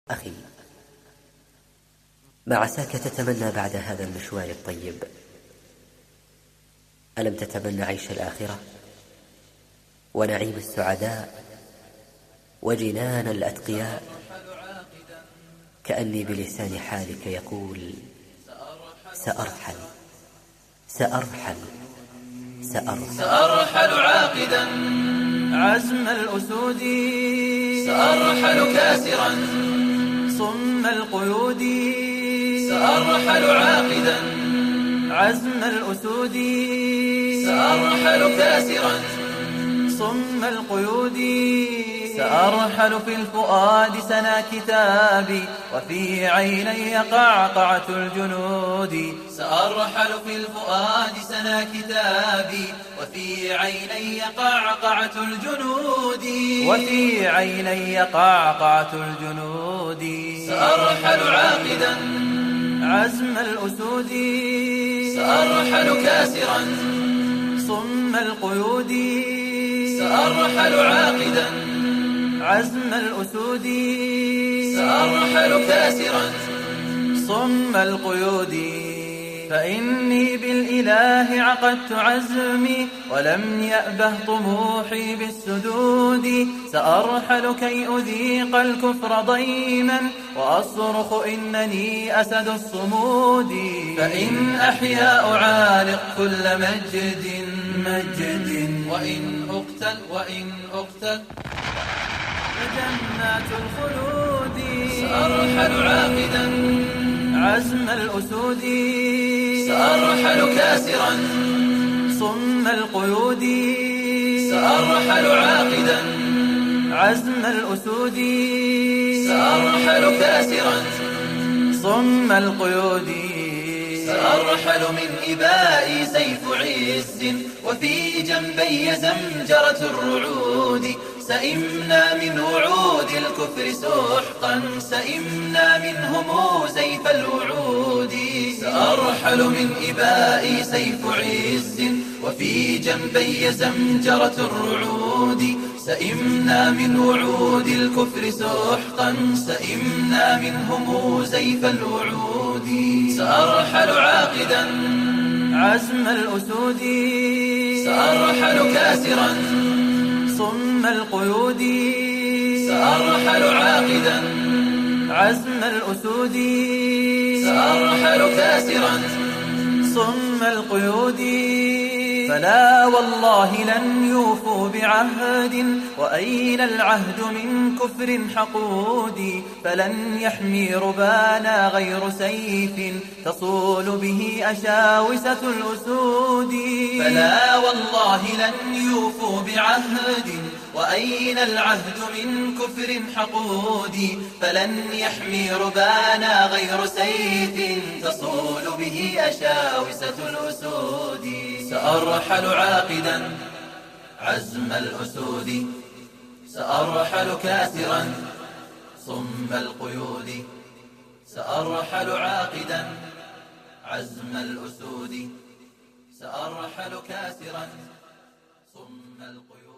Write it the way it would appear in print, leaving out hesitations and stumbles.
أخي، ما عساك تتمنى بعد هذا المشوار الطيب؟ ألم تتمنى عيش الآخرة ونعيم السعداء وجنان الأتقياء؟ كأني بلسان حالك يقول: سأرحل سأرحل سأرحل سأرحل عاقدا عزم الأسود، سأرحل كاسرا صم القيود، سأرحل عاقدا عزم الأسود، سأرحل كاسرا صم القيود. سأرحل في الفؤاد سنا كتابي، وفي عيني قعقعة الجنود. سأرحل في الفؤاد سنا كتابي، وفي عيني قعقعة الجنود، وفي عيني قعقعة الجنود. سأرحل عاقدا عزم الأسود، سأرحل كاسرا صم القيود، سأرحل عاقدا عزم الأسود، سأرحل كاسرا صم القيود. فإني بالإله عقدت عزمي، ولم يأبه طموحي بالسدود. سأرحل كي أذيق الكفر ضيما، وأصرخ إنني أسد الصمود. فإن أحيا أعانق كل مجد، وإن أقتل فجنات الخلود. سأرحل عاقدا عزم الأسود، سأرحل كاسرا صم القيود، سأرحل عاقدا عزم الأسود، سأرحل كاسرا صم القيود. سأرحل من إبائي سيف عز، وفي جنبي زمجرة الرعود. سئمنا من وعود الكفر سحقا، سئمنا منهم زيف الوعود. سأرحل من إبائي سيف عز، وفي جنبي زمجرة الرعود. سئمنا من وعود الكفر سحقا، سئمنا منهم زيف الوعود. سأرحل عاقدا عزم الأسود، سأرحل كاسرا صم القيود، سأرحل عاقدا عزم الأسود، سأرحل كاسرا صم القيود. فلا والله لن يوفوا بعهد، وأين العهد من كفر حقود. فلن يحمي ربانا غير سيف، تصول به أشاوسة الأسود. فلا والله لن يوفوا بعهد، وأين العهد من كفر حقود. فلن يحمي ربانا غير سيف، تصول به أشاوسة الأسود. سأرحل عاقدا عزم الأسود، سأرحل كاسرا صم القيود. سأرحل عاقدا عزم الأسود، سأرحل كاسرا صم القيود.